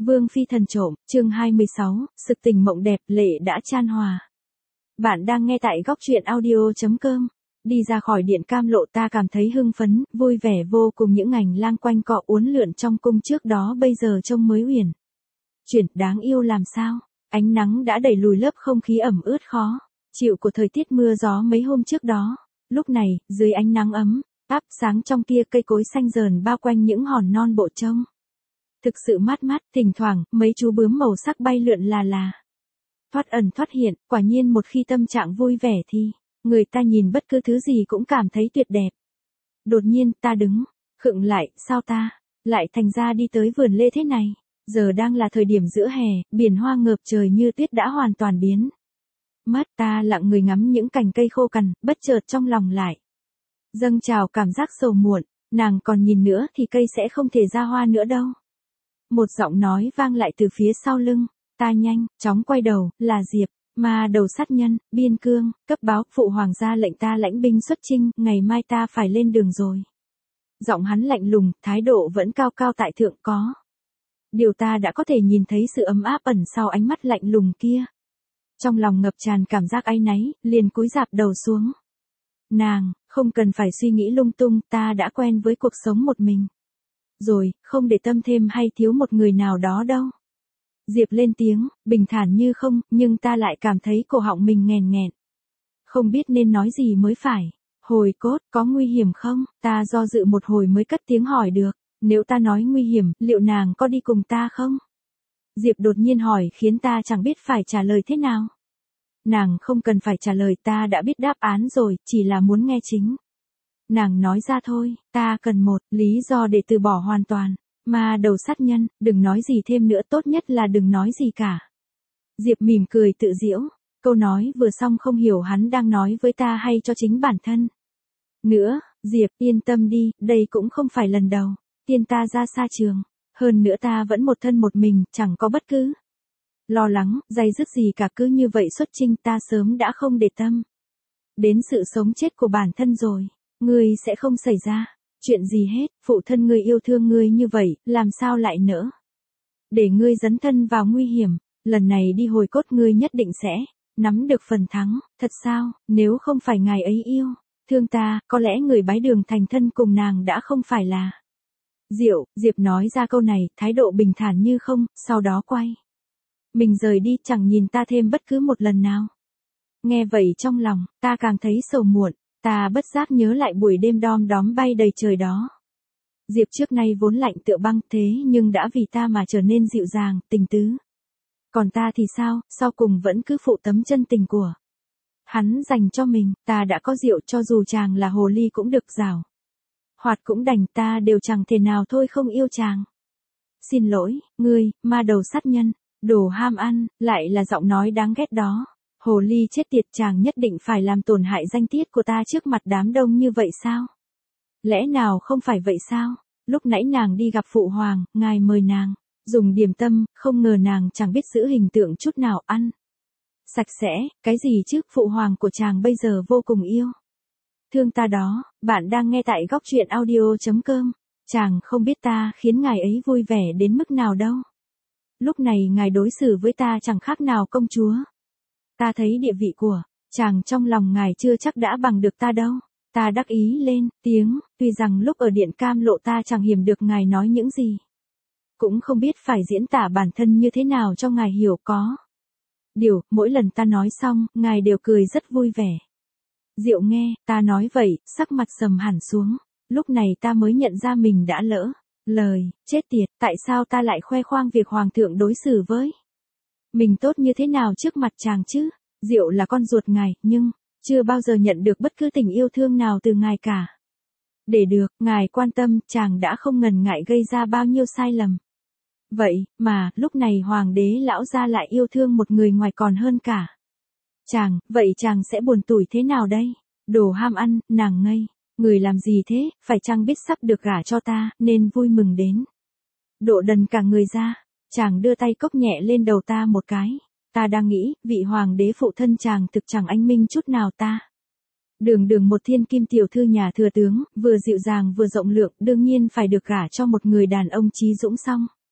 Vương phi thần trộm, chương 26, sực tình mộng đẹp, lệ đã chan hòa. Bạn đang nghe tại góc truyện audio.com. Đi ra khỏi điện cam lộ ta cảm thấy hưng phấn, vui vẻ vô cùng, những ngành lang quanh cọ uốn lượn trong cung trước đó bây giờ trông mới uyển chuyển, đáng yêu làm sao. Ánh nắng đã đẩy lùi lớp không khí ẩm ướt khó chịu của thời tiết mưa gió mấy hôm trước đó. Lúc này, dưới ánh nắng ấm áp sáng trong kia, cây cối xanh rờn bao quanh những hòn non bộ trông thực sự mát mát, thỉnh thoảng mấy chú bướm màu sắc bay lượn là thoát ẩn thoát hiện. Quả nhiên một khi tâm trạng vui vẻ thì người ta nhìn bất cứ thứ gì cũng cảm thấy tuyệt đẹp. Đột nhiên ta đứng khựng lại, sao ta lại thành ra đi tới vườn lê thế này? Giờ đang là thời điểm giữa hè, biển hoa ngợp trời như tuyết đã hoàn toàn biến mất. Ta lặng người ngắm những cành cây khô cằn, bất chợt trong lòng lại dâng trào cảm giác sầu muộn. Nàng còn nhìn nữa thì cây sẽ không thể ra hoa nữa đâu. Một giọng nói vang lại từ phía sau lưng. Ta nhanh chóng quay đầu, là Diệp, mà đầu sát nhân, biên cương, cấp báo, phụ hoàng gia lệnh ta lãnh binh xuất chinh, ngày mai ta phải lên đường rồi. Giọng hắn lạnh lùng, thái độ vẫn cao cao tại thượng, có điều ta đã có thể nhìn thấy sự ấm áp ẩn sau ánh mắt lạnh lùng kia. Trong lòng ngập tràn cảm giác áy náy, liền cúi rạp đầu xuống. Nàng, không cần phải suy nghĩ lung tung, ta đã quen với cuộc sống một mình rồi, không để tâm thêm hay thiếu một người nào đó đâu. Diệp lên tiếng, bình thản như không, nhưng ta lại cảm thấy cổ họng mình nghèn nghẹn. Không biết nên nói gì mới phải. Hồi cốt, có nguy hiểm không? Ta do dự một hồi mới cất tiếng hỏi được. Nếu ta nói nguy hiểm, liệu nàng có đi cùng ta không? Diệp đột nhiên hỏi khiến ta chẳng biết phải trả lời thế nào. Nàng không cần phải trả lời, ta đã biết đáp án rồi, chỉ là muốn nghe chính nàng nói ra thôi. Ta cần một lý do để từ bỏ hoàn toàn. Mà đầu sát nhân, đừng nói gì thêm nữa, tốt nhất là đừng nói gì cả. Diệp mỉm cười tự giễu. Câu nói vừa xong không hiểu hắn đang nói với ta hay cho chính bản thân nữa. Diệp yên tâm đi, đây cũng không phải lần đầu tiên ta ra xa trường. Hơn nữa ta vẫn một thân một mình, chẳng có bất cứ lo lắng, day dứt gì cả. Cứ như vậy xuất chinh, ta sớm đã không để tâm đến sự sống chết của bản thân rồi. Ngươi sẽ không xảy ra chuyện gì hết, phụ thân ngươi yêu thương ngươi như vậy, làm sao lại nỡ để ngươi dấn thân vào nguy hiểm. Lần này đi hồi cốt ngươi nhất định sẽ nắm được phần thắng. Thật sao? Nếu không phải ngài ấy yêu thương ta, có lẽ người bái đường thành thân cùng nàng đã không phải là Diệu. Diệp nói ra câu này, thái độ bình thản như không, sau đó quay mình rời đi, chẳng nhìn ta thêm bất cứ một lần nào. Nghe vậy trong lòng ta càng thấy sầu muộn. Ta bất giác nhớ lại buổi đêm đom đóm bay đầy trời đó. Diệp trước nay vốn lạnh tựa băng, thế nhưng đã vì ta mà trở nên dịu dàng, tình tứ. Còn ta thì sao, sau cùng vẫn cứ phụ tấm chân tình của hắn dành cho mình. Ta đã có rượu, cho dù chàng là hồ ly cũng được, rào hoạt cũng đành, ta đều chẳng thể nào thôi không yêu chàng. Xin lỗi, ngươi, ma đầu sát nhân, đồ ham ăn, lại là giọng nói đáng ghét đó. Hồ ly chết tiệt, chàng nhất định phải làm tổn hại danh tiết của ta trước mặt đám đông như vậy sao? Lẽ nào không phải vậy sao? Lúc nãy nàng đi gặp phụ hoàng, ngài mời nàng dùng điểm tâm, không ngờ nàng chẳng biết giữ hình tượng chút nào, ăn sạch sẽ, cái gì chứ? Phụ hoàng của chàng bây giờ vô cùng yêu thương ta đó. Bạn đang nghe tại góc truyện audio.com. Chàng không biết ta khiến ngài ấy vui vẻ đến mức nào đâu. Lúc này ngài đối xử với ta chẳng khác nào công chúa. Ta thấy địa vị của chàng trong lòng ngài chưa chắc đã bằng được ta đâu. Ta đắc ý lên tiếng, tuy rằng lúc ở điện cam lộ ta chẳng hiểu được ngài nói những gì. Cũng không biết phải diễn tả bản thân như thế nào cho ngài hiểu. Có điều, mỗi lần ta nói xong, ngài đều cười rất vui vẻ. Diệu nghe, ta nói vậy, sắc mặt sầm hẳn xuống. Lúc này ta mới nhận ra mình đã lỡ lời. Chết tiệt, tại sao ta lại khoe khoang việc hoàng thượng đối xử với mình tốt như thế nào trước mặt chàng chứ? Diệu là con ruột ngài, nhưng chưa bao giờ nhận được bất cứ tình yêu thương nào từ ngài cả. Để được ngài quan tâm, chàng đã không ngần ngại gây ra bao nhiêu sai lầm. Vậy mà, lúc này hoàng đế lão gia lại yêu thương một người ngoài còn hơn cả chàng, vậy chàng sẽ buồn tủi thế nào đây? Đồ ham ăn, nàng ngây người làm gì thế? Phải chăng biết sắp được gả cho ta, nên vui mừng đến độ đần cả người ra? Chàng đưa tay cốc nhẹ lên đầu ta một cái. Ta đang nghĩ, vị hoàng đế phụ thân chàng thực chẳng anh minh chút nào ta. Đường một thiên kim tiểu thư nhà thừa tướng, vừa dịu dàng vừa rộng lượng, đương nhiên phải được gả cho một người đàn ông trí dũng song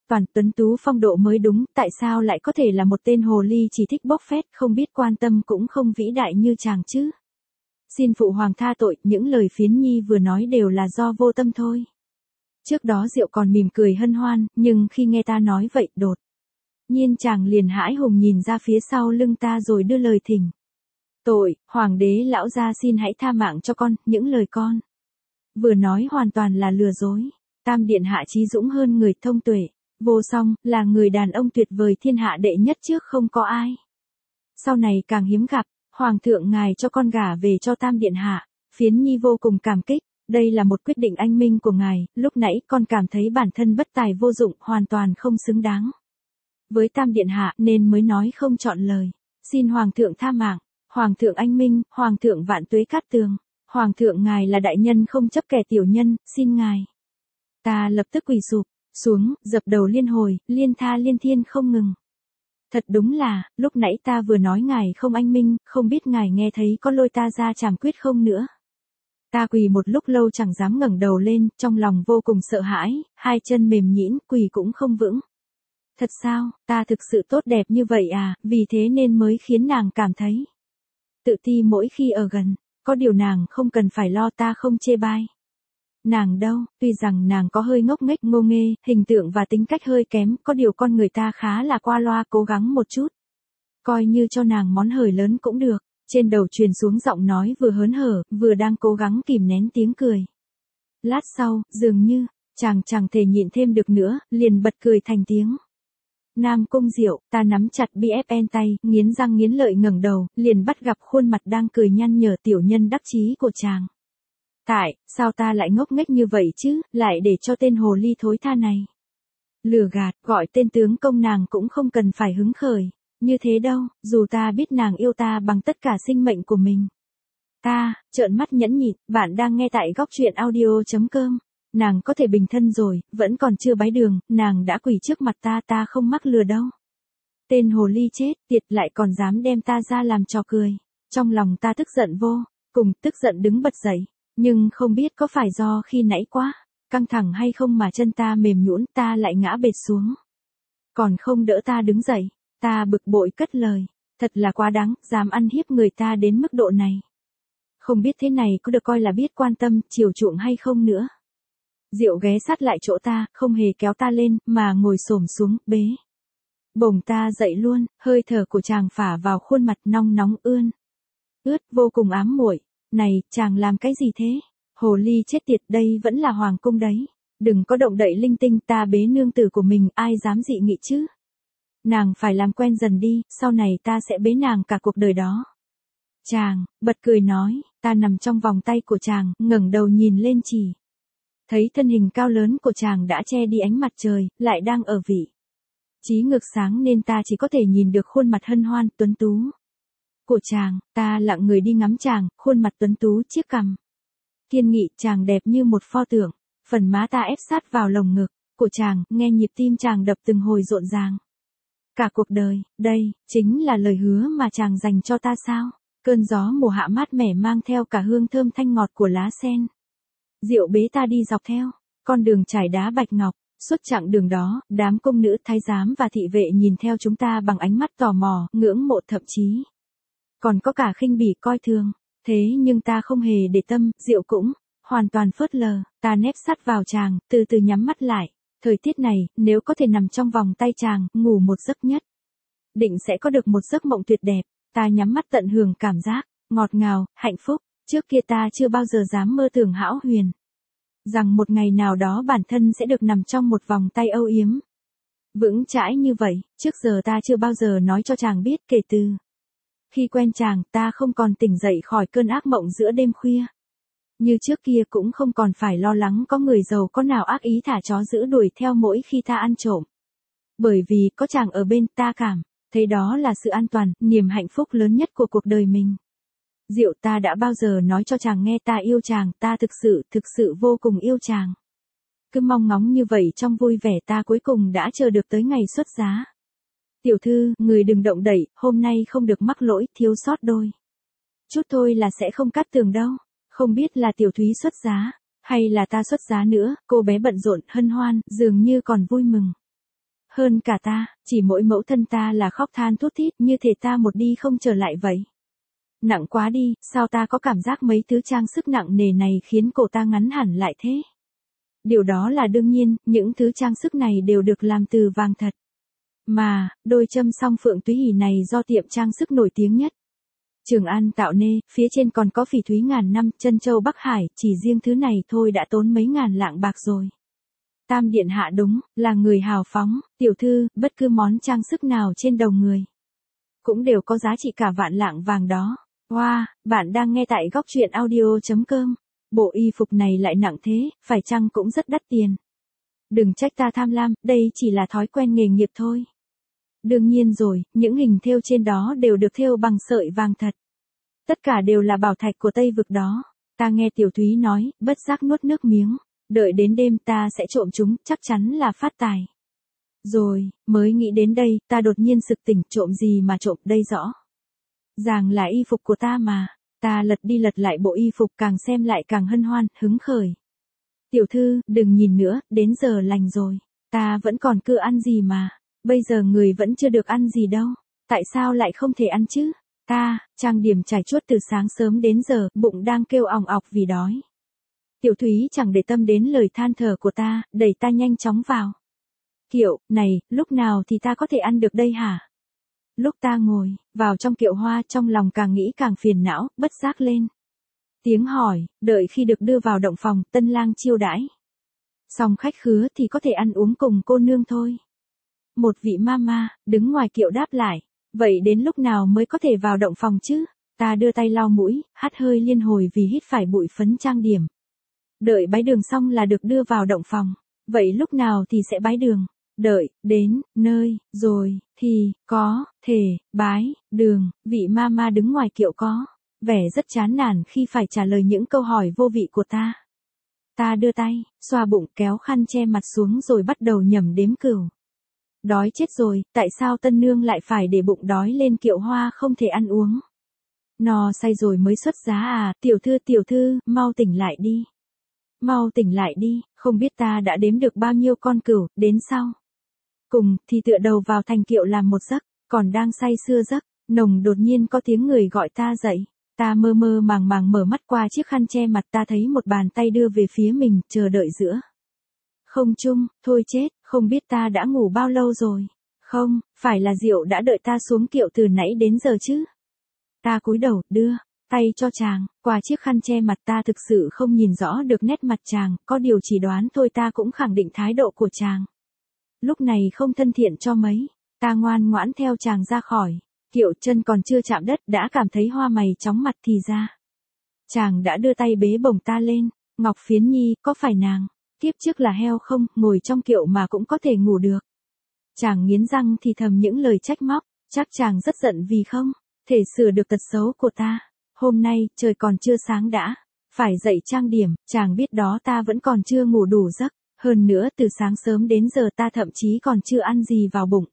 Toàn tuấn tú phong độ mới đúng, tại sao lại có thể là một tên hồ ly chỉ thích bốc phét, không biết quan tâm cũng không vĩ đại như chàng chứ. Xin phụ hoàng tha tội, những lời Phiến Nhi vừa nói đều là do vô tâm thôi. Trước đó Diệu còn mỉm cười hân hoan, nhưng khi nghe ta nói vậy, đột nhiên chàng liền hãi hùng nhìn ra phía sau lưng ta rồi đưa lời thỉnh tội, hoàng đế lão gia xin hãy tha mạng cho con, những lời con vừa nói hoàn toàn là lừa dối. Tam điện hạ trí dũng hơn người thông tuệ, vô song, là người đàn ông tuyệt vời thiên hạ đệ nhất trước không có ai. Sau này càng hiếm gặp, hoàng thượng ngài cho con gả về cho Tam điện hạ, Phiến Nhi vô cùng cảm kích, đây là một quyết định anh minh của ngài, lúc nãy con cảm thấy bản thân bất tài vô dụng, hoàn toàn không xứng đáng với Tam điện hạ nên mới nói không chọn lời. Xin hoàng thượng tha mạng, hoàng thượng anh minh, hoàng thượng vạn tuế cát tường, hoàng thượng ngài là đại nhân không chấp kẻ tiểu nhân, xin ngài. Ta lập tức quỳ sụp xuống, dập đầu liên hồi, liên tha liên thiên không ngừng. Thật đúng là, lúc nãy ta vừa nói ngài không anh minh, không biết ngài nghe thấy có lôi ta ra trảm quyết không nữa. Ta quỳ một lúc lâu chẳng dám ngẩng đầu lên, trong lòng vô cùng sợ hãi, hai chân mềm nhũn, quỳ cũng không vững. Thật sao, ta thực sự tốt đẹp như vậy à, vì thế nên mới khiến nàng cảm thấy tự ti mỗi khi ở gần, có điều nàng không cần phải lo, ta không chê bai nàng đâu, tuy rằng nàng có hơi ngốc nghếch ngô nghê, hình tượng và tính cách hơi kém, có điều con người ta khá là qua loa, cố gắng một chút. Coi như cho nàng món hời lớn cũng được. Trên đầu truyền xuống giọng nói vừa hớn hở, vừa đang cố gắng kìm nén tiếng cười. Lát sau, dường như, chàng chẳng thể nhịn thêm được nữa, liền bật cười thành tiếng. Nam Cung Diệu, ta nắm chặt BFN tay, nghiến răng nghiến lợi ngẩng đầu, liền bắt gặp khuôn mặt đang cười nhăn nhở tiểu nhân đắc chí của chàng. Sao ta lại ngốc nghếch như vậy chứ, lại để cho tên hồ ly thối tha này lừa gạt, gọi tên tướng công nàng cũng không cần phải hứng khởi như thế đâu, dù ta biết nàng yêu ta bằng tất cả sinh mệnh của mình. Ta, trợn mắt nhẫn nhịn, bạn đang nghe tại góc truyện audio.com. Nàng có thể bình thân rồi, vẫn còn chưa bái đường, nàng đã quỳ trước mặt ta, ta không mắc lừa đâu. Tên hồ ly chết tiệt lại còn dám đem ta ra làm trò cười. Trong lòng ta tức giận vô cùng, tức giận đứng bật dậy, nhưng không biết có phải do khi nãy quá căng thẳng hay không mà chân ta mềm nhũn, ta lại ngã bệt xuống. Còn không đỡ ta đứng dậy, ta bực bội cất lời, thật là quá đáng, dám ăn hiếp người ta đến mức độ này. Không biết thế này có được coi là biết quan tâm, chiều chuộng hay không nữa. Diệu ghé sát lại chỗ ta, không hề kéo ta lên, mà ngồi xổm xuống, bế bổng ta dậy luôn, hơi thở của chàng phả vào khuôn mặt nong nóng ướt, vô cùng ám muội. Này, chàng làm cái gì thế? Hồ ly chết tiệt, đây vẫn là hoàng cung đấy. Đừng có động đậy linh tinh, ta bế nương tử của mình, ai dám dị nghị chứ? Nàng phải làm quen dần đi, sau này ta sẽ bế nàng cả cuộc đời đó. Chàng, bật cười nói, ta nằm trong vòng tay của chàng, ngẩng đầu nhìn lên chỉ thấy thân hình cao lớn của chàng đã che đi ánh mặt trời, lại đang ở vị trí ngược sáng nên ta chỉ có thể nhìn được khuôn mặt hân hoan, tuấn tú của chàng. Ta lặng người đi ngắm chàng, khuôn mặt tuấn tú, chiếc cằm kiên nghị, chàng đẹp như một pho tượng. Phần má ta ép sát vào lồng ngực của chàng, nghe nhịp tim chàng đập từng hồi rộn ràng. Cả cuộc đời, đây chính là lời hứa mà chàng dành cho ta sao? Cơn gió mùa hạ mát mẻ mang theo cả hương thơm thanh ngọt của lá sen. Diệu bế ta đi dọc theo con đường trải đá bạch ngọc. Suốt chặng đường đó, đám công nữ, thái giám và thị vệ nhìn theo chúng ta bằng ánh mắt tò mò, ngưỡng mộ, thậm chí còn có cả khinh bỉ coi thường. Thế nhưng ta không hề để tâm, Diệu cũng hoàn toàn phớt lờ. Ta nép sát vào chàng, từ từ nhắm mắt lại. Thời tiết này, nếu có thể nằm trong vòng tay chàng, ngủ một giấc nhất định sẽ có được một giấc mộng tuyệt đẹp. Ta nhắm mắt tận hưởng cảm giác ngọt ngào, hạnh phúc. Trước kia ta chưa bao giờ dám mơ tưởng hão huyền rằng một ngày nào đó bản thân sẽ được nằm trong một vòng tay âu yếm vững chãi như vậy. Trước giờ ta chưa bao giờ nói cho chàng biết, kể từ khi quen chàng, ta không còn tỉnh dậy khỏi cơn ác mộng giữa đêm khuya. Như trước kia cũng không còn phải lo lắng có người giàu có nào ác ý thả chó giữ đuổi theo mỗi khi ta ăn trộm. Bởi vì có chàng ở bên, ta cảm thấy đó là sự an toàn, niềm hạnh phúc lớn nhất của cuộc đời mình. Diệu, ta đã bao giờ nói cho chàng nghe ta yêu chàng, ta thực sự vô cùng yêu chàng. Cứ mong ngóng như vậy trong vui vẻ, ta cuối cùng đã chờ được tới ngày xuất giá. Tiểu thư, người đừng động đậy, hôm nay không được mắc lỗi, thiếu sót đôi chút thôi là sẽ không cắt tường đâu. Không biết là tiểu thúy xuất giá, hay là ta xuất giá nữa. Cô bé bận rộn, hân hoan, dường như còn vui mừng hơn cả ta, chỉ mỗi mẫu thân ta là khóc than thút thít như thể ta một đi không trở lại vậy. Nặng quá đi, sao ta có cảm giác mấy thứ trang sức nặng nề này khiến cổ ta ngắn hẳn lại thế? Điều đó là đương nhiên, những thứ trang sức này đều được làm từ vàng thật. Mà, đôi châm song phượng túy hỷ này do tiệm trang sức nổi tiếng nhất Trường An tạo nê, phía trên còn có phỉ thúy ngàn năm, trân châu Bắc Hải, chỉ riêng thứ này thôi đã tốn mấy ngàn lạng bạc rồi. Tam điện hạ đúng, là người hào phóng, tiểu thư, bất cứ món trang sức nào trên đầu người cũng đều có giá trị cả vạn lạng vàng đó. Wow, bạn đang nghe tại góc truyện audio.com. Bộ y phục này lại nặng thế, phải chăng cũng rất đắt tiền? Đừng trách ta tham lam, đây chỉ là thói quen nghề nghiệp thôi. Đương nhiên rồi, những hình thêu trên đó đều được thêu bằng sợi vàng thật. Tất cả đều là bảo thạch của Tây Vực đó. Ta nghe Tiểu Thúy nói, bất giác nuốt nước miếng. Đợi đến đêm ta sẽ trộm chúng, chắc chắn là phát tài. Rồi, mới nghĩ đến đây, ta đột nhiên sực tỉnh, trộm gì mà trộm đây rõ. Ràng là y phục của ta mà. Ta lật đi lật lại bộ y phục, càng xem lại càng hân hoan, hứng khởi. Tiểu thư, đừng nhìn nữa, đến giờ lành rồi. Ta vẫn còn cứ ăn gì mà. Bây giờ người vẫn chưa được ăn gì đâu. Tại sao lại không thể ăn chứ? Ta, trang điểm trải chuốt từ sáng sớm đến giờ, bụng đang kêu òng ọc vì đói. Tiểu Thúy chẳng để tâm đến lời than thở của ta, đẩy ta nhanh chóng vào. Kiệu, này, lúc nào thì ta có thể ăn được đây hả? Lúc ta ngồi vào trong kiệu hoa, trong lòng càng nghĩ càng phiền não, bất giác lên tiếng hỏi, đợi khi được đưa vào động phòng, tân lang chiêu đãi xong khách khứa thì có thể ăn uống cùng cô nương thôi. Một vị mama đứng ngoài kiệu đáp lại, vậy đến lúc nào mới có thể vào động phòng chứ? Ta đưa tay lau mũi, hắt hơi liên hồi vì hít phải bụi phấn trang điểm. Đợi bái đường xong là được đưa vào động phòng. Vậy lúc nào thì sẽ bái đường? Đợi đến nơi rồi thì có thể bái đường. Vị mama đứng ngoài kiệu có vẻ rất chán nản khi phải trả lời những câu hỏi vô vị của ta. Ta đưa tay xoa bụng, kéo khăn che mặt xuống rồi bắt đầu nhẩm đếm cửu. Đói chết rồi, tại sao tân nương lại phải để bụng đói lên kiệu hoa không thể ăn uống? No say rồi mới xuất giá à? Tiểu thư, mau tỉnh lại đi. Mau tỉnh lại đi, không biết ta đã đếm được bao nhiêu con cửu, đến sau cùng thì tựa đầu vào thành kiệu làm một giấc, còn đang say sưa giấc, nồng đột nhiên có tiếng người gọi ta dậy. Ta mơ mơ màng màng mở mắt qua chiếc khăn che mặt, ta thấy một bàn tay đưa về phía mình, chờ đợi giữa không trung. Thôi chết, không biết ta đã ngủ bao lâu rồi. Không, phải là Diệu đã đợi ta xuống kiệu từ nãy đến giờ chứ. Ta cúi đầu, đưa tay cho chàng, qua chiếc khăn che mặt. Ta thực sự không nhìn rõ được nét mặt chàng, có điều chỉ đoán thôi. Ta cũng khẳng định thái độ của chàng lúc này không thân thiện cho mấy. Ta ngoan ngoãn theo chàng ra khỏi kiệu, chân còn chưa chạm đất đã cảm thấy hoa mày chóng mặt. Thì ra chàng đã đưa tay bế bổng ta lên. Ngọc Phiến Nhi, có phải nàng kiếp trước là heo không, ngồi trong kiệu mà cũng có thể ngủ được? Chàng nghiến răng thì thầm những lời trách móc, chắc chàng rất giận vì không thể sửa được tật xấu của ta. Hôm nay, trời còn chưa sáng đã phải dậy trang điểm, chàng biết đó, ta vẫn còn chưa ngủ đủ giấc. Hơn nữa từ sáng sớm đến giờ ta thậm chí còn chưa ăn gì vào bụng.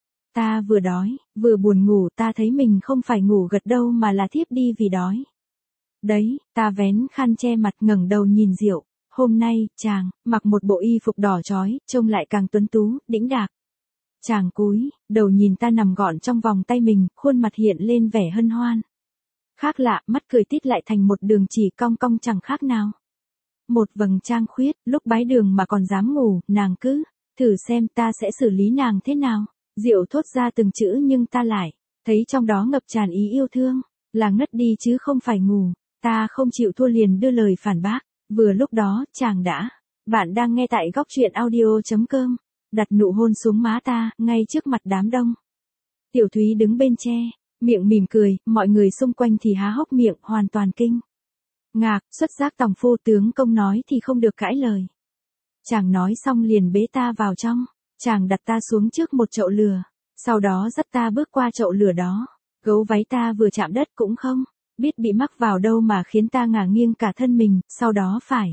Ta vừa đói, vừa buồn ngủ. Ta thấy mình không phải ngủ gật đâu mà là thiếp đi vì đói. Đấy, ta vén khăn che mặt, ngẩng đầu nhìn Diệu. Hôm nay, chàng mặc một bộ y phục đỏ chói, trông lại càng tuấn tú, đĩnh đạc. Chàng cúi đầu nhìn ta nằm gọn trong vòng tay mình, khuôn mặt hiện lên vẻ hân hoan. Khác lạ, mắt cười tít lại thành một đường chỉ cong cong chẳng khác nào một vầng trăng khuyết. Lúc bái đường mà còn dám ngủ, nàng cứ thử xem ta sẽ xử lý nàng thế nào. Diệu thốt ra từng chữ nhưng ta lại thấy trong đó ngập tràn ý yêu thương, là ngất đi chứ không phải ngủ. Ta không chịu thua liền đưa lời phản bác. Vừa lúc đó, chàng đã. Bạn đang nghe tại góc truyện audio.com. Đặt nụ hôn xuống má ta, ngay trước mặt đám đông. Tiểu Thúy đứng bên tre, miệng mỉm cười, mọi người xung quanh thì há hốc miệng, hoàn toàn kinh ngạc. Xuất giác tòng phu, tướng công nói thì không được cãi lời. Chàng nói xong liền bế ta vào trong. Chàng đặt ta xuống trước một chậu lửa, sau đó dắt ta bước qua chậu lửa đó. Gấu váy ta vừa chạm đất cũng không biết bị mắc vào đâu mà khiến ta ngả nghiêng cả thân mình, sau đó phải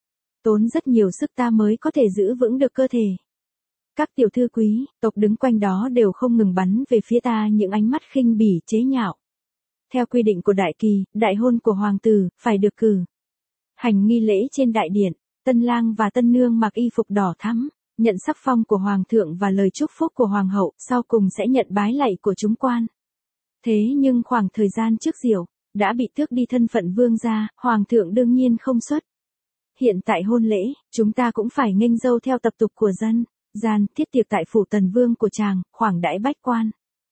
tốn rất nhiều sức ta mới có thể giữ vững được cơ thể. Các tiểu thư quý tộc đứng quanh đó đều không ngừng bắn về phía ta những ánh mắt khinh bỉ chế nhạo. Theo quy định của đại kỳ, đại hôn của hoàng tử phải được cử hành nghi lễ trên đại điện. Tân lang và tân nương mặc y phục đỏ thắm, nhận sắc phong của hoàng thượng và lời chúc phúc của hoàng hậu, sau cùng sẽ nhận bái lạy của chúng quan. Thế nhưng khoảng thời gian trước Diệu đã bị tước đi thân phận vương gia, hoàng thượng đương nhiên không xuất. Hiện tại hôn lễ, chúng ta cũng phải nghênh dâu theo tập tục của dân gian, thiết tiệc tại phủ tần vương của chàng, khoảng đãi bách quan.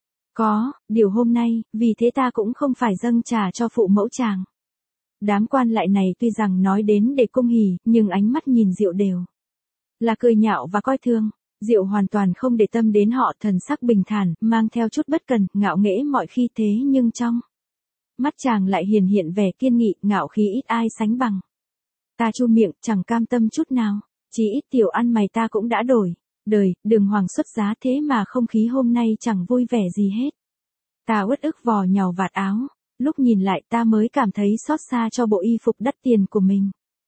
Điều hôm nay, vì thế ta cũng không phải dâng trà cho phụ mẫu chàng. Đám quan lại này tuy rằng nói đến để cung hỉ, nhưng ánh mắt nhìn Diệu đều là cười nhạo và coi thường. Diệu hoàn toàn không để tâm đến họ, thần sắc bình thản, mang theo chút bất cần, ngạo nghễ mọi khi, thế nhưng trong mắt chàng lại hiển hiện vẻ kiên nghị, ngạo khí ít ai sánh bằng. Ta chu miệng, chẳng cam tâm chút nào, chỉ ít tiểu ăn mày ta cũng đã đổi đời, đường hoàng xuất giá, thế mà không khí hôm nay chẳng vui vẻ gì hết. Ta uất ức vò nhàu vạt áo, lúc nhìn lại ta mới cảm thấy xót xa cho bộ y phục đắt tiền của mình.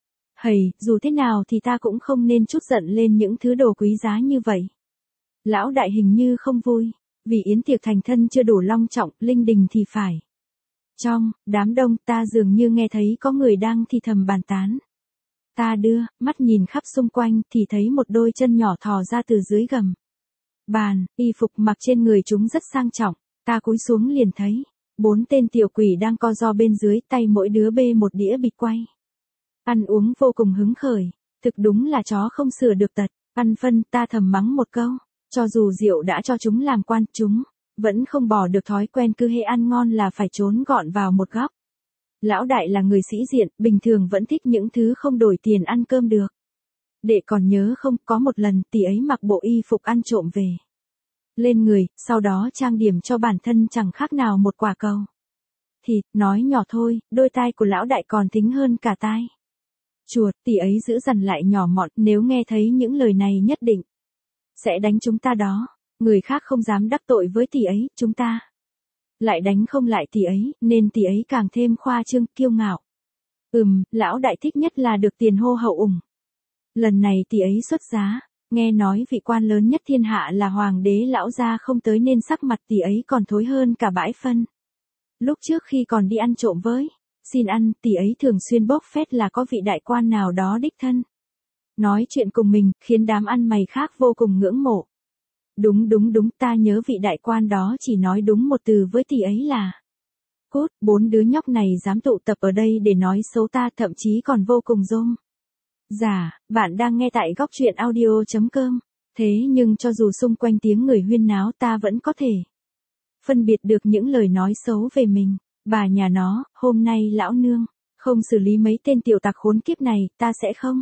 Dù thế nào thì ta cũng không nên trút giận lên những thứ đồ quý giá như vậy. Lão đại hình như không vui, vì yến tiệc thành thân chưa đủ long trọng, linh đình thì phải. Trong đám đông ta dường như nghe thấy có người đang thì thầm bàn tán. Ta đưa mắt nhìn khắp xung quanh thì thấy một đôi chân nhỏ thò ra từ dưới gầm bàn, y phục mặc trên người chúng rất sang trọng. Ta cúi xuống liền thấy 4 tên tiểu quỷ đang co ro bên dưới, tay mỗi đứa bê một đĩa bịt quay. Ăn uống vô cùng hứng khởi, thực đúng là chó không sửa được tật. Ăn phân, ta thầm mắng một câu, cho dù Diệu đã cho chúng làm quan, chúng vẫn không bỏ được thói quen cứ hễ ăn ngon là phải trốn gọn vào một góc. Lão đại là người sĩ diện, bình thường vẫn thích những thứ không đổi tiền ăn cơm được. Đệ còn nhớ không, có một lần tỷ ấy mặc bộ y phục ăn trộm về lên người, sau đó trang điểm cho bản thân chẳng khác nào một quả cầu thịt. Nói nhỏ thôi, đôi tai của lão đại còn thính hơn cả tai chuột. Tỷ ấy giữ dằn lại nhỏ mọn, nếu nghe thấy những lời này nhất định sẽ đánh chúng ta đó. Người khác không dám đắc tội với tỷ ấy, chúng ta lại đánh không lại tỷ ấy, nên tỷ ấy càng thêm khoa trương, kiêu ngạo. Lão đại thích nhất là được tiền hô hậu ủng. Lần này tỷ ấy xuất giá, nghe nói vị quan lớn nhất thiên hạ là hoàng đế lão gia không tới nên sắc mặt tỷ ấy còn thối hơn cả bãi phân. Lúc trước khi còn đi ăn trộm với xin ăn, tỷ ấy thường xuyên bốc phét là có vị đại quan nào đó đích thân nói chuyện cùng mình, khiến đám ăn mày khác vô cùng ngưỡng mộ. Đúng, ta nhớ vị đại quan đó chỉ nói đúng một từ với tỷ ấy là cút. 4 đứa nhóc này dám tụ tập ở đây để nói xấu ta, thậm chí còn vô cùng rôm rả. Bạn đang nghe tại góc truyện audio.com. Thế nhưng cho dù xung quanh tiếng người huyên náo, ta vẫn có thể phân biệt được những lời nói xấu về mình. Bà nhà nó, hôm nay lão nương không xử lý mấy tên tiểu tặc khốn kiếp này, ta sẽ không.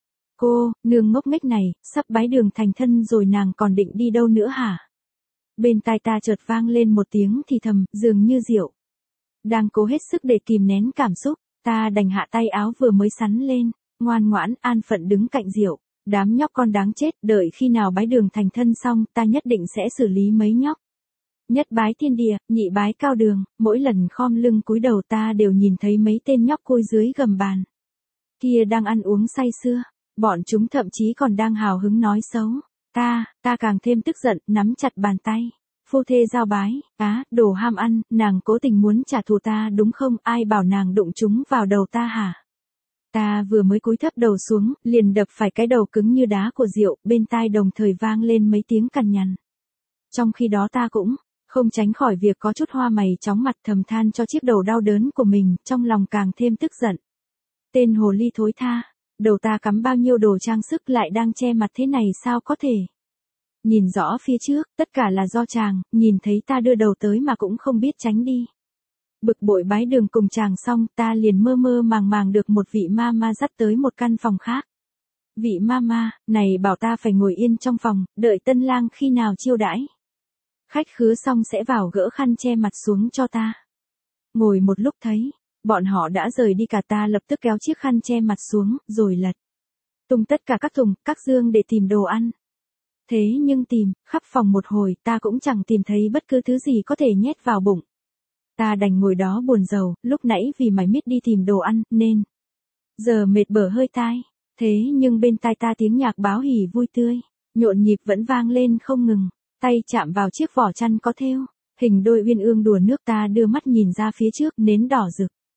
Cô nương ngốc nghếch này, sắp bái đường thành thân rồi, nàng còn định đi đâu nữa hả? Bên tai ta chợt vang lên một tiếng thì thầm, dường như Diệu đang cố hết sức để kìm nén cảm xúc. Ta đành hạ tay áo vừa mới sắn lên, ngoan ngoãn an phận đứng cạnh Diệu. Đám nhóc con đáng chết, đợi khi nào bái đường thành thân xong, ta nhất định sẽ xử lý mấy nhóc. Nhất bái thiên địa, nhị bái cao đường. Mỗi lần khom lưng cúi đầu ta đều nhìn thấy mấy tên nhóc côi dưới gầm bàn kia đang ăn uống say sưa. Bọn chúng thậm chí còn đang hào hứng nói xấu ta càng thêm tức giận, nắm chặt bàn tay. Phu thê giao bái, đồ ham ăn, nàng cố tình muốn trả thù ta đúng không? Ai bảo nàng đụng chúng vào đầu ta hả? Ta vừa mới cúi thấp đầu xuống, liền đập phải cái đầu cứng như đá của Diệu, bên tai đồng thời vang lên mấy tiếng cằn nhằn. Trong khi đó ta cũng không tránh khỏi việc có chút hoa mày chóng mặt, thầm than cho chiếc đầu đau đớn của mình, trong lòng càng thêm tức giận. Tên hồ ly thối tha, đầu ta cắm bao nhiêu đồ trang sức lại đang che mặt thế này, sao có thể nhìn rõ phía trước? Tất cả là do chàng, nhìn thấy ta đưa đầu tới mà cũng không biết tránh đi. Bực bội bái đường cùng chàng xong, ta liền mơ mơ màng màng được một vị ma ma dắt tới một căn phòng khác. Vị ma ma này bảo ta phải ngồi yên trong phòng, đợi tân lang khi nào chiêu đãi khách khứa xong sẽ vào gỡ khăn che mặt xuống cho ta. Ngồi một lúc thấy bọn họ đã rời đi cả, ta lập tức kéo chiếc khăn che mặt xuống, rồi lật tung tất cả các thùng, các giường để tìm đồ ăn. Thế nhưng tìm khắp phòng một hồi, ta cũng chẳng tìm thấy bất cứ thứ gì có thể nhét vào bụng. Ta đành ngồi đó buồn rầu, lúc nãy vì mải miết đi tìm đồ ăn, nên giờ mệt bở hơi tai. Thế nhưng bên tai ta tiếng nhạc báo hỉ vui tươi, nhộn nhịp vẫn vang lên không ngừng. Tay chạm vào chiếc vỏ chăn có thêu hình đôi uyên ương đùa nước, ta đưa mắt nhìn ra phía trước, nến đỏ rực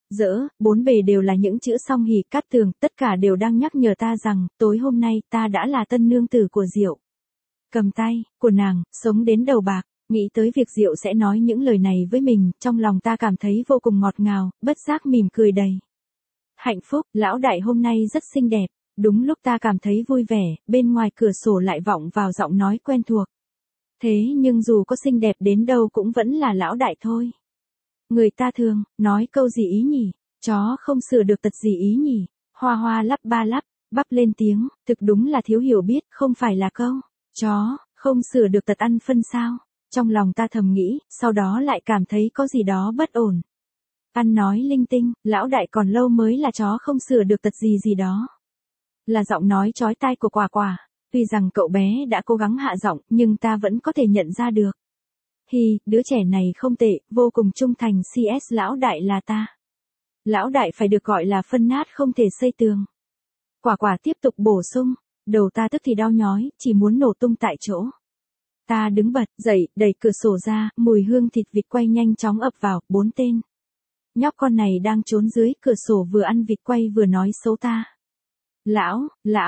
Dỡ, bốn bề đều là những chữ song hỉ cát tường, tất cả đều đang nhắc nhở ta rằng, tối hôm nay ta đã là tân nương tử của Diệu. Cầm tay, của nàng, sống đến đầu bạc, nghĩ tới việc Diệu sẽ nói những lời này với mình, trong lòng ta cảm thấy vô cùng ngọt ngào, bất giác mỉm cười đầy. Hạnh phúc, lão đại hôm nay rất xinh đẹp, đúng lúc ta cảm thấy vui vẻ, bên ngoài cửa sổ lại vọng vào giọng nói quen thuộc. Thế nhưng dù có xinh đẹp đến đâu cũng vẫn là lão đại thôi. Người ta thường, nói câu gì ý nhỉ, chó không sửa được tật gì ý nhỉ, Hoa Hoa lắp ba lắp, bắp lên tiếng, thực đúng là thiếu hiểu biết, không phải là câu, chó, không sửa được tật ăn phân sao, trong lòng ta thầm nghĩ, sau đó lại cảm thấy có gì đó bất ổn. Ăn nói linh tinh, lão đại còn lâu mới là chó không sửa được tật gì gì đó. Là giọng nói chói tai của Quả Quả, tuy rằng cậu bé đã cố gắng hạ giọng nhưng ta vẫn có thể nhận ra được. Hi, đứa trẻ này không tệ, vô cùng trung thành CS lão đại là ta. Lão đại phải được gọi là phân nát không thể xây tường. Quả Quả tiếp tục bổ sung, đầu ta tức thì đau nhói, chỉ muốn nổ tung tại chỗ. Ta đứng bật dậy, đẩy cửa sổ ra, mùi hương thịt vịt quay nhanh chóng ập vào, 4 tên. Nhóc con này đang trốn dưới cửa sổ vừa ăn vịt quay vừa nói xấu ta. Lão,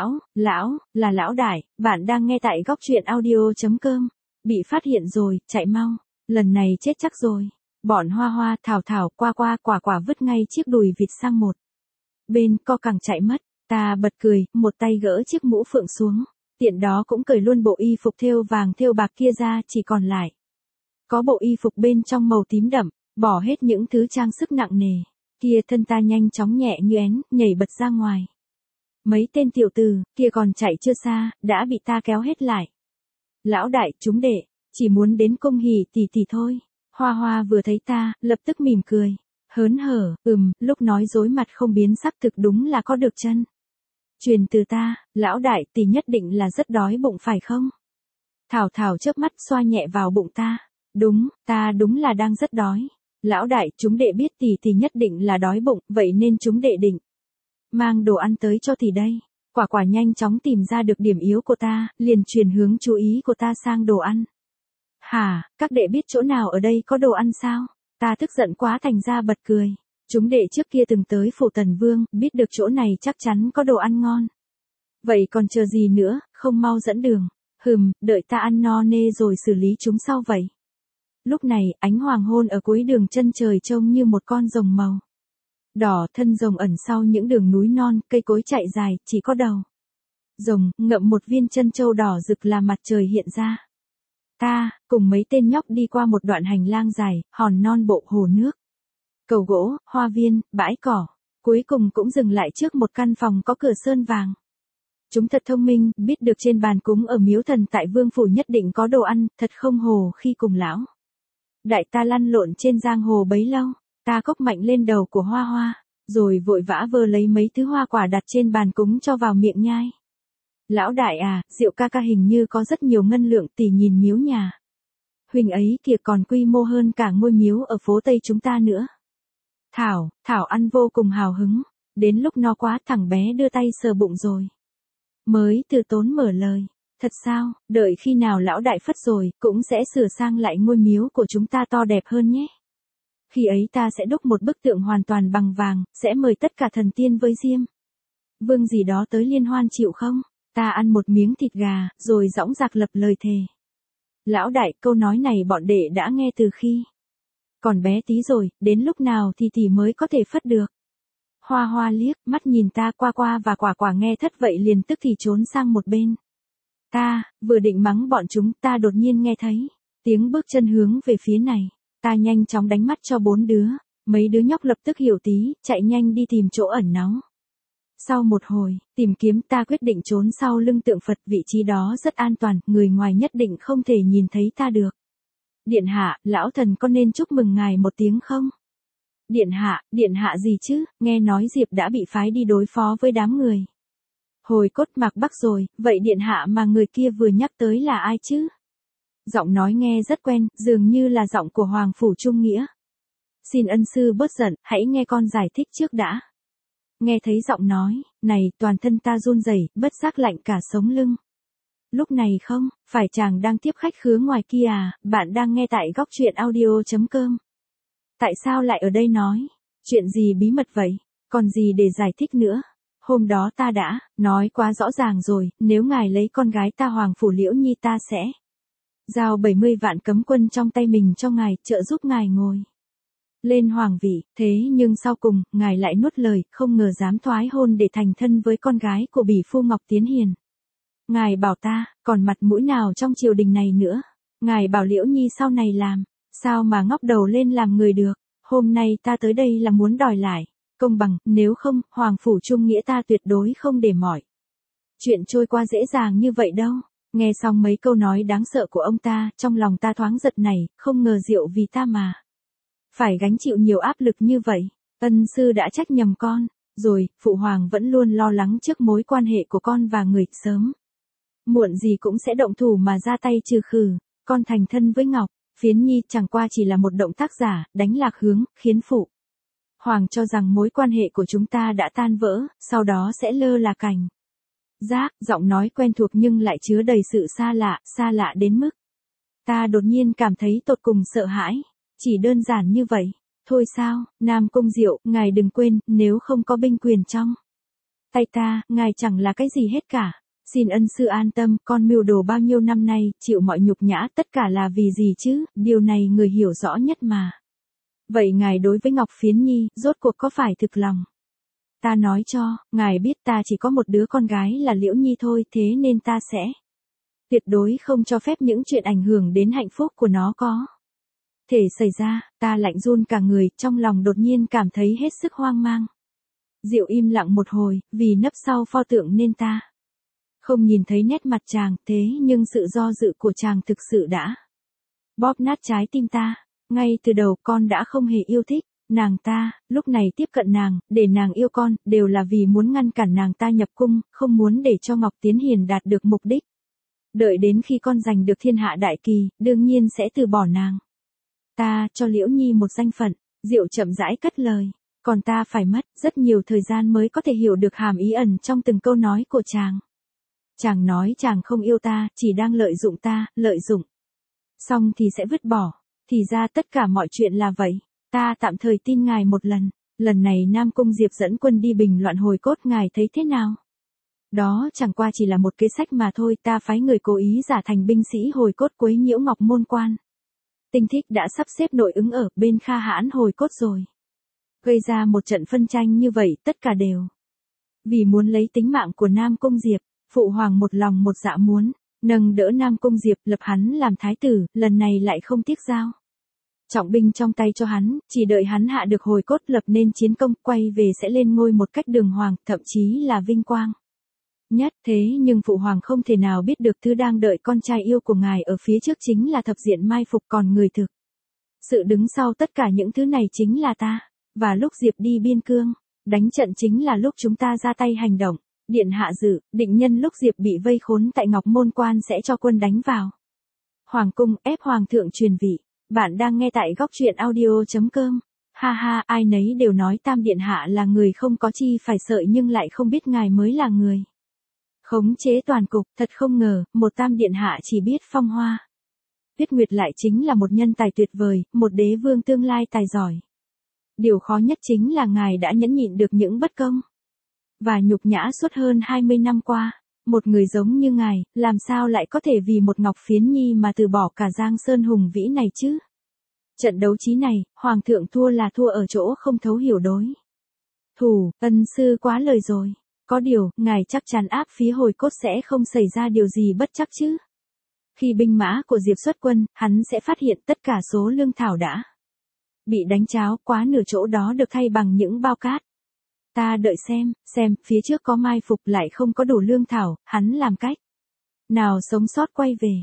là lão đại, bạn đang nghe tại góc truyện audio.com. Bị phát hiện rồi, chạy mau, lần này chết chắc rồi. Bọn Hoa Hoa, Thảo Thảo, Quả Quả vứt ngay chiếc đùi vịt sang một bên, co cẳng chạy mất. Ta bật cười, một tay gỡ chiếc mũ phượng xuống, tiện đó cũng cởi luôn bộ y phục thêu vàng thêu bạc kia ra, chỉ còn lại có bộ y phục bên trong màu tím đậm, bỏ hết những thứ trang sức nặng nề. Kia thân ta nhanh chóng nhẹ như én, nhảy bật ra ngoài. Mấy tên tiểu tử kia còn chạy chưa xa, đã bị ta kéo hết lại. Lão đại, chúng đệ, chỉ muốn đến cung hỉ tỷ thôi. Hoa Hoa vừa thấy ta, lập tức mỉm cười. Hớn hở, lúc nói dối mặt không biến sắc thực đúng là có được chân. Truyền từ ta, lão đại tỷ nhất định là rất đói bụng phải không? Thảo Thảo chớp mắt xoa nhẹ vào bụng ta. Đúng, ta đúng là đang rất đói. Lão đại, chúng đệ biết tỷ nhất định là đói bụng, vậy nên chúng đệ định mang đồ ăn tới cho tỷ đây. Quả Quả nhanh chóng tìm ra được điểm yếu của ta, liền truyền hướng chú ý của ta sang đồ ăn. Hả, các đệ biết chỗ nào ở đây có đồ ăn sao? Ta tức giận quá thành ra bật cười. Chúng đệ trước kia từng tới phủ Tần Vương, biết được chỗ này chắc chắn có đồ ăn ngon. Vậy còn chờ gì nữa, không mau dẫn đường. Đợi ta ăn no nê rồi xử lý chúng sau vậy. Lúc này, ánh hoàng hôn ở cuối đường chân trời trông như một con rồng màu đỏ, thân rồng ẩn sau những đường núi non, cây cối chạy dài, chỉ có đầu rồng, ngậm một viên chân châu đỏ rực là mặt trời hiện ra. Ta, cùng mấy tên nhóc đi qua một đoạn hành lang dài, hòn non bộ, hồ nước, cầu gỗ, hoa viên, bãi cỏ. Cuối cùng cũng dừng lại trước một căn phòng có cửa sơn vàng. Chúng thật thông minh, biết được trên bàn cúng ở miếu thần tại vương phủ nhất định có đồ ăn, thật không hồ khi cùng lão đại ta lăn lộn trên giang hồ bấy lâu. Ta cốc mạnh lên đầu của Hoa Hoa, rồi vội vã vơ lấy mấy thứ hoa quả đặt trên bàn cúng cho vào miệng nhai. Lão đại à, Diệu ca ca hình như có rất nhiều ngân lượng, tỷ nhìn miếu nhà huỳnh ấy kìa, còn quy mô hơn cả ngôi miếu ở phố Tây chúng ta nữa. Thảo ăn vô cùng hào hứng, đến lúc no quá thằng bé đưa tay sờ bụng rồi mới từ tốn mở lời. Thật sao, đợi khi nào lão đại phất rồi, cũng sẽ sửa sang lại ngôi miếu của chúng ta to đẹp hơn nhé. Khi ấy ta sẽ đúc một bức tượng hoàn toàn bằng vàng, sẽ mời tất cả thần tiên với Diêm Vương gì đó tới liên hoan, chịu không? Ta ăn một miếng thịt gà, rồi dõng dạc lập lời thề. Lão đại, câu nói này bọn đệ đã nghe từ khi còn bé tí rồi, đến lúc nào thì tỷ mới có thể phất được. Hoa Hoa liếc mắt nhìn ta, Qua và Quả nghe thất vậy liền tức thì trốn sang một bên. Ta, vừa định mắng bọn chúng, ta đột nhiên nghe thấy tiếng bước chân hướng về phía này. Ta nhanh chóng đánh mắt cho 4 đứa, mấy đứa nhóc lập tức hiểu tí, chạy nhanh đi tìm chỗ ẩn náu. Sau một hồi tìm kiếm, ta quyết định trốn sau lưng tượng Phật, vị trí đó rất an toàn, người ngoài nhất định không thể nhìn thấy ta được. Điện hạ, lão thần có nên chúc mừng ngài một tiếng không? Điện hạ gì chứ, nghe nói Diệp đã bị phái đi đối phó với đám người Hồi Cốt Mạc Bắc rồi, vậy điện hạ mà người kia vừa nhắc tới là ai chứ? Giọng nói nghe rất quen, dường như là giọng của Hoàng Phủ Trung Nghĩa. Xin ân sư bớt giận, hãy nghe con giải thích trước đã. Nghe thấy giọng nói này, toàn thân ta run rẩy, bất giác lạnh cả sống lưng. Lúc này không, phải chàng đang tiếp khách khứa ngoài kia à, bạn đang nghe tại góc truyện audio.com. Tại sao lại ở đây nói? Chuyện gì bí mật vậy? Còn gì để giải thích nữa? Hôm đó ta đã nói quá rõ ràng rồi, nếu ngài lấy con gái ta Hoàng Phủ Liễu Nhi ta sẽ giao 70 vạn cấm quân trong tay mình cho ngài, trợ giúp ngài ngồi lên hoàng vị, thế nhưng sau cùng, ngài lại nuốt lời, không ngờ dám thoái hôn để thành thân với con gái của bỉ phu Ngọc Tiến Hiền. Ngài bảo ta, còn mặt mũi nào trong triều đình này nữa? Ngài bảo Liễu Nhi sau này làm, sao mà ngóc đầu lên làm người được? Hôm nay ta tới đây là muốn đòi lại công bằng, nếu không, Hoàng Phủ Trung Nghĩa ta tuyệt đối không để mỏi chuyện trôi qua dễ dàng như vậy đâu. Nghe xong mấy câu nói đáng sợ của ông ta, trong lòng ta thoáng giật nảy, không ngờ Diệu vì ta mà phải gánh chịu nhiều áp lực như vậy. Ân sư đã trách nhầm con, rồi, phụ hoàng vẫn luôn lo lắng trước mối quan hệ của con và người, sớm muộn gì cũng sẽ động thủ mà ra tay trừ khử, con thành thân với Ngọc Phiến Nhi chẳng qua chỉ là một động tác giả, đánh lạc hướng, khiến phụ hoàng cho rằng mối quan hệ của chúng ta đã tan vỡ, sau đó sẽ lơ là cảnh giác, giọng nói quen thuộc nhưng lại chứa đầy sự xa lạ đến mức ta đột nhiên cảm thấy tột cùng sợ hãi. Chỉ đơn giản như vậy, thôi sao? Nam Cung Diệu, ngài đừng quên, nếu không có binh quyền trong tay ta, ngài chẳng là cái gì hết cả. Xin ân sư an tâm, con mưu đồ bao nhiêu năm nay, chịu mọi nhục nhã, tất cả là vì gì chứ, điều này người hiểu rõ nhất mà. Vậy ngài đối với Ngọc Phiến Nhi, rốt cuộc có phải thực lòng? Ta nói cho, ngài biết ta chỉ có một đứa con gái là Liễu Nhi thôi, thế nên ta sẽ tuyệt đối không cho phép những chuyện ảnh hưởng đến hạnh phúc của nó có thể xảy ra. Ta lạnh run cả người, trong lòng đột nhiên cảm thấy hết sức hoang mang. Diệu im lặng một hồi, vì nấp sau pho tượng nên ta không nhìn thấy nét mặt chàng, thế nhưng sự do dự của chàng thực sự đã bóp nát trái tim ta. Ngay từ đầu con đã không hề yêu thích nàng ta, lúc này tiếp cận nàng, để nàng yêu con, đều là vì muốn ngăn cản nàng ta nhập cung, không muốn để cho Ngọc Tiến Hiền đạt được mục đích. Đợi đến khi con giành được thiên hạ đại kỳ, đương nhiên sẽ từ bỏ nàng ta, cho Liễu Nhi một danh phận. Diệu chậm rãi cất lời, còn ta phải mất rất nhiều thời gian mới có thể hiểu được hàm ý ẩn trong từng câu nói của chàng. Chàng nói chàng không yêu ta, chỉ đang lợi dụng ta, lợi dụng xong thì sẽ vứt bỏ. Thì ra tất cả mọi chuyện là vậy. Ta tạm thời tin ngài một lần. Lần này Nam Cung Diệp dẫn quân đi bình loạn hồi cốt, ngài thấy thế nào? Đó chẳng qua chỉ là một kế sách mà thôi, ta phái người cố ý giả thành binh sĩ hồi cốt quấy nhiễu Ngọc Môn Quan. Tinh Thích đã sắp xếp nội ứng ở bên Kha Hãn hồi cốt rồi. Gây ra một trận phân tranh như vậy, tất cả đều vì muốn lấy tính mạng của Nam Cung Diệp. Phụ hoàng một lòng một dạ muốn nâng đỡ Nam Cung Diệp, lập hắn làm thái tử, lần này lại không tiếc giao trọng binh trong tay cho hắn, chỉ đợi hắn hạ được hồi cốt, lập nên chiến công, quay về sẽ lên ngôi một cách đường hoàng, thậm chí là vinh quang nhất. Thế nhưng phụ hoàng không thể nào biết được thứ đang đợi con trai yêu của ngài ở phía trước chính là thập diện mai phục, còn người thực sự đứng sau tất cả những thứ này chính là ta. Và lúc Diệp đi biên cương đánh trận chính là lúc chúng ta ra tay hành động. Điện hạ dự định nhân lúc Diệp bị vây khốn tại Ngọc Môn Quan sẽ cho quân đánh vào hoàng cung, ép hoàng thượng truyền vị. Bạn đang nghe tại góc truyện audio.com. Ha ha, ai nấy đều nói Tam điện hạ là người không có chi phải sợ, nhưng lại không biết ngài mới là người khống chế toàn cục. Thật không ngờ, một Tam điện hạ chỉ biết phong hoa tuyết nguyệt lại chính là một nhân tài tuyệt vời, một đế vương tương lai tài giỏi. Điều khó nhất chính là ngài đã nhẫn nhịn được những bất công và nhục nhã suốt hơn 20 năm qua. Một người giống như ngài, làm sao lại có thể vì một Ngọc Phiến Nhi mà từ bỏ cả Giang Sơn hùng vĩ này chứ? Trận đấu chí này, Hoàng thượng thua là thua ở chỗ không thấu hiểu đối thủ. Ân sư quá lời rồi. Có điều, ngài chắc chắn áp phía hồi cốt sẽ không xảy ra điều gì bất chắc chứ? Khi binh mã của Diệp xuất quân, hắn sẽ phát hiện tất cả số lương thảo đã bị đánh cháo, quá nửa chỗ đó được thay bằng những bao cát. Ta đợi xem, phía trước có mai phục lại không có đủ lương thảo, hắn làm cách nào sống sót quay về.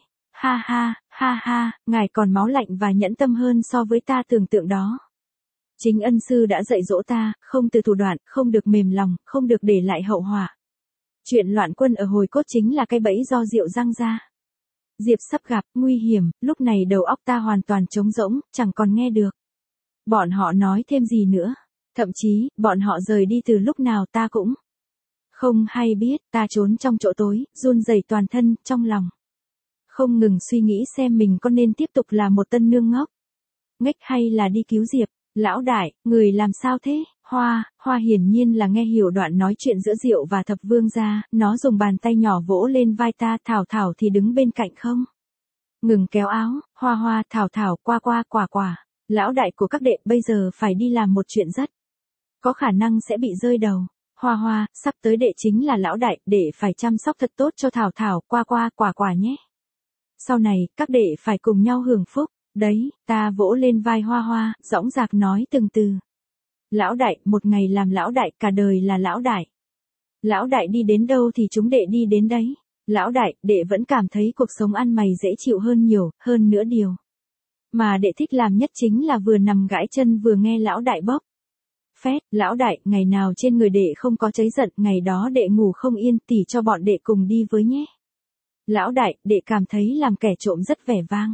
Ha ha, ngài còn máu lạnh và nhẫn tâm hơn so với ta tưởng tượng đó. Chính ân sư đã dạy dỗ ta, không từ thủ đoạn, không được mềm lòng, không được để lại hậu họa. Chuyện loạn quân ở hồi cốt chính là cái bẫy do Diệu răng ra. Diệp sắp gặp nguy hiểm, lúc này đầu óc ta hoàn toàn trống rỗng, chẳng còn nghe được bọn họ nói thêm gì nữa. Thậm chí, bọn họ rời đi từ lúc nào ta cũng không hay biết. Ta trốn trong chỗ tối, run rẩy toàn thân, trong lòng không ngừng suy nghĩ xem mình có nên tiếp tục là một tân nương ngốc nghếch hay là đi cứu Diệp. Lão đại, người làm sao thế? Hoa hiển nhiên là nghe hiểu đoạn nói chuyện giữa Diệu và Thập Vương gia, nó dùng bàn tay nhỏ vỗ lên vai ta, Thảo thì đứng bên cạnh không. Ngừng kéo áo, Hoa, Thảo, quả. Lão đại của các đệ bây giờ phải đi làm một chuyện rất có khả năng sẽ bị rơi đầu. Hoa, sắp tới đệ chính là lão đại, đệ phải chăm sóc thật tốt cho Thảo, quả nhé. Sau này, các đệ phải cùng nhau hưởng phúc. Đấy, ta vỗ lên vai Hoa, dõng dạc nói từng từ. Lão đại, một ngày làm lão đại, cả đời là lão đại. Lão đại đi đến đâu thì chúng đệ đi đến đấy. Lão đại, đệ vẫn cảm thấy cuộc sống ăn mày dễ chịu hơn nhiều, hơn nữa điều mà đệ thích làm nhất chính là vừa nằm gãi chân vừa nghe lão đại bốc phét. Lão đại, ngày nào trên người đệ không có cháy giận, ngày đó đệ ngủ không yên, tỉ cho bọn đệ cùng đi với nhé. Lão đại, đệ cảm thấy làm kẻ trộm rất vẻ vang.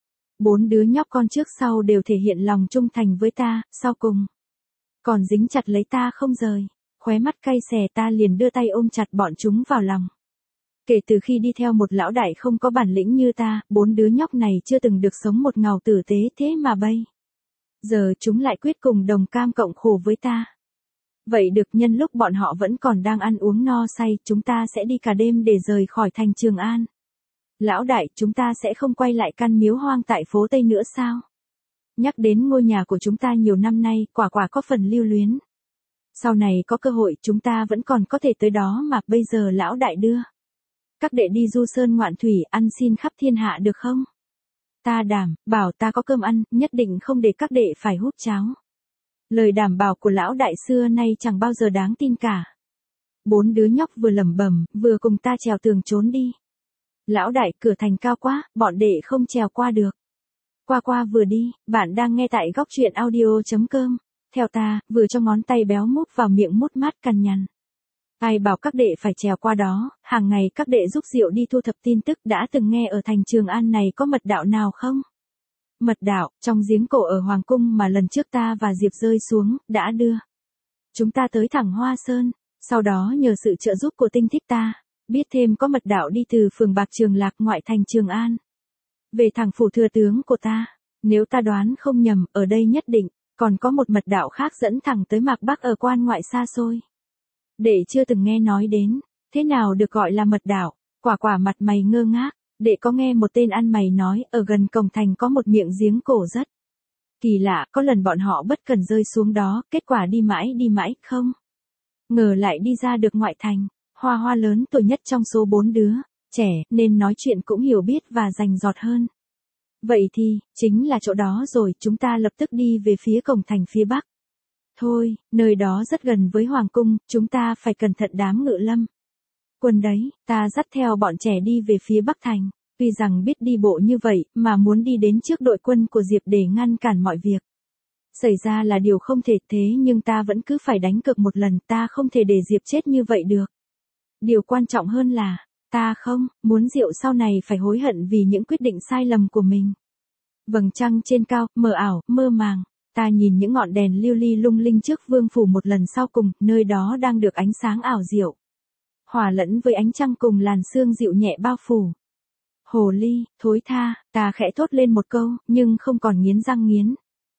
4 đứa nhóc con trước sau đều thể hiện lòng trung thành với ta, sau cùng còn dính chặt lấy ta không rời. Khóe mắt cay xè, ta liền đưa tay ôm chặt bọn chúng vào lòng. Kể từ khi đi theo một lão đại không có bản lĩnh như ta, 4 đứa nhóc này chưa từng được sống một ngàu tử tế, thế mà bây giờ chúng lại quyết cùng đồng cam cộng khổ với ta. Vậy được, nhân lúc bọn họ vẫn còn đang ăn uống no say, chúng ta sẽ đi cả đêm để rời khỏi thành Trường An. Lão đại, chúng ta sẽ không quay lại căn miếu hoang tại phố Tây nữa sao? Nhắc đến ngôi nhà của chúng ta nhiều năm nay, quả có phần lưu luyến. Sau này có cơ hội chúng ta vẫn còn có thể tới đó mà, bây giờ lão đại đưa các đệ đi du sơn ngoạn thủy, ăn xin khắp thiên hạ được không? Ta đảm bảo ta có cơm ăn, nhất định không để các đệ phải húp cháo. Lời đảm bảo của lão đại xưa nay chẳng bao giờ đáng tin cả. 4 đứa nhóc vừa lẩm bẩm, vừa cùng ta trèo tường trốn đi. Lão đại, cửa thành cao quá, bọn đệ không trèo qua được. Qua vừa đi, bạn đang nghe tại góc truyện audio.com. Theo ta, vừa cho ngón tay béo mút vào miệng mút mát cằn nhằn. Ai bảo các đệ phải trèo qua đó, hàng ngày các đệ giúp Diệu đi thu thập tin tức, đã từng nghe ở thành Trường An này có mật đạo nào không? Mật đạo, trong giếng cổ ở Hoàng Cung mà lần trước ta và Diệp rơi xuống, đã đưa chúng ta tới thẳng Hoa Sơn, sau đó nhờ sự trợ giúp của Tinh Thích ta, biết thêm có mật đạo đi từ phường Bạc Trường Lạc ngoại thành Trường An về thẳng phủ thừa tướng của ta. Nếu ta đoán không nhầm, ở đây nhất định còn có một mật đạo khác dẫn thẳng tới Mạc Bắc ở quan ngoại xa xôi. Đệ chưa từng nghe nói đến, thế nào được gọi là mật đạo? Quả mặt mày ngơ ngác. Đệ có nghe một tên ăn mày nói, ở gần cổng thành có một miệng giếng cổ rất kỳ lạ, có lần bọn họ bất cần rơi xuống đó, kết quả đi mãi, không ngờ lại đi ra được ngoại thành. Hoa lớn tuổi nhất trong số 4 đứa trẻ, nên nói chuyện cũng hiểu biết và rành rọt hơn. Vậy thì, chính là chỗ đó rồi, chúng ta lập tức đi về phía cổng thành phía bắc. Thôi, nơi đó rất gần với Hoàng Cung, chúng ta phải cẩn thận đám ngự lâm quân đấy. Ta dắt theo bọn trẻ đi về phía Bắc Thành, tuy rằng biết đi bộ như vậy, mà muốn đi đến trước đội quân của Diệp để ngăn cản mọi việc xảy ra là điều không thể, thế nhưng ta vẫn cứ phải đánh cược một lần, ta không thể để Diệp chết như vậy được. Điều quan trọng hơn là, ta không muốn Diệu sau này phải hối hận vì những quyết định sai lầm của mình. Vầng trăng trên cao, mờ ảo, mơ màng. Ta nhìn những ngọn đèn lưu ly lung linh trước vương phủ một lần sau cùng, nơi đó đang được ánh sáng ảo diệu hòa lẫn với ánh trăng cùng làn sương dịu nhẹ bao phủ. Hồ ly, thối tha, ta khẽ thốt lên một câu, nhưng không còn nghiến răng nghiến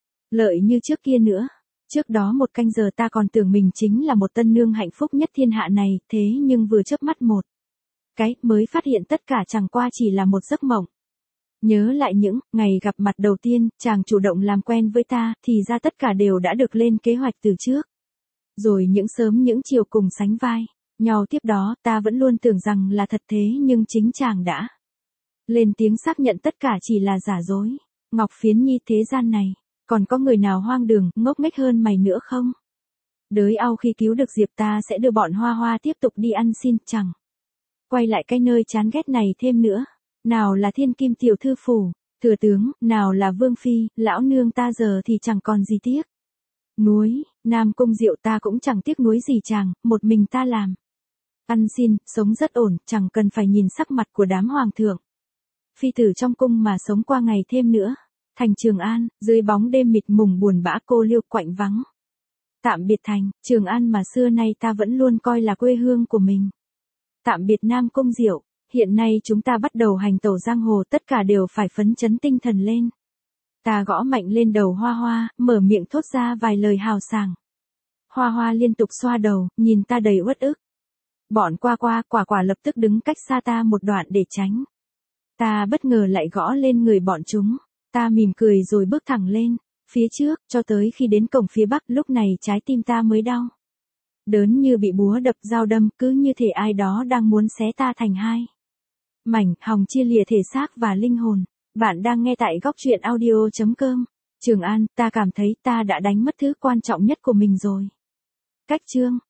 lợi như trước kia nữa. Trước đó một canh giờ ta còn tưởng mình chính là một tân nương hạnh phúc nhất thiên hạ này, thế nhưng vừa chớp mắt một cái, mới phát hiện tất cả chẳng qua chỉ là một giấc mộng. Nhớ lại những ngày gặp mặt đầu tiên, chàng chủ động làm quen với ta, thì ra tất cả đều đã được lên kế hoạch từ trước. Rồi những sớm những chiều cùng sánh vai nhau tiếp đó, ta vẫn luôn tưởng rằng là thật, thế nhưng chính chàng đã lên tiếng xác nhận tất cả chỉ là giả dối. Ngọc Phiến Nhi, thế gian này còn có người nào hoang đường, ngốc nghếch hơn mày nữa không? Đới au khi cứu được Diệp, ta sẽ đưa bọn Hoa tiếp tục đi ăn xin, chẳng quay lại cái nơi chán ghét này thêm nữa. Nào là thiên kim tiểu thư phủ thừa tướng, nào là vương phi, lão nương ta giờ thì chẳng còn gì tiếc nuối. Nam Cung Diệu ta cũng chẳng tiếc nuối gì chàng, một mình ta làm ăn xin, sống rất ổn, chẳng cần phải nhìn sắc mặt của đám hoàng thượng phi tử trong cung mà sống qua ngày thêm nữa. Thành Trường An, dưới bóng đêm mịt mùng buồn bã cô liêu quạnh vắng. Tạm biệt thành Trường An mà xưa nay ta vẫn luôn coi là quê hương của mình. Tạm biệt Nam Cung Diệu, hiện nay chúng ta bắt đầu hành tẩu giang hồ, tất cả đều phải phấn chấn tinh thần lên. Ta gõ mạnh lên đầu Hoa Hoa, mở miệng thốt ra vài lời hào sảng. Hoa Hoa liên tục xoa đầu, nhìn ta đầy uất ức. Bọn quả quả lập tức đứng cách xa ta một đoạn để tránh. Ta bất ngờ lại gõ lên người bọn chúng. Ta mỉm cười rồi bước thẳng lên, phía trước, cho tới khi đến cổng phía bắc, lúc này trái tim ta mới đau. Đớn như bị búa đập dao đâm, cứ như thể ai đó đang muốn xé ta thành hai mảnh, hòng chia lìa thể xác và linh hồn. Bạn đang nghe tại góc truyện audio.com. Trường An, ta cảm thấy ta đã đánh mất thứ quan trọng nhất của mình rồi. Cách chương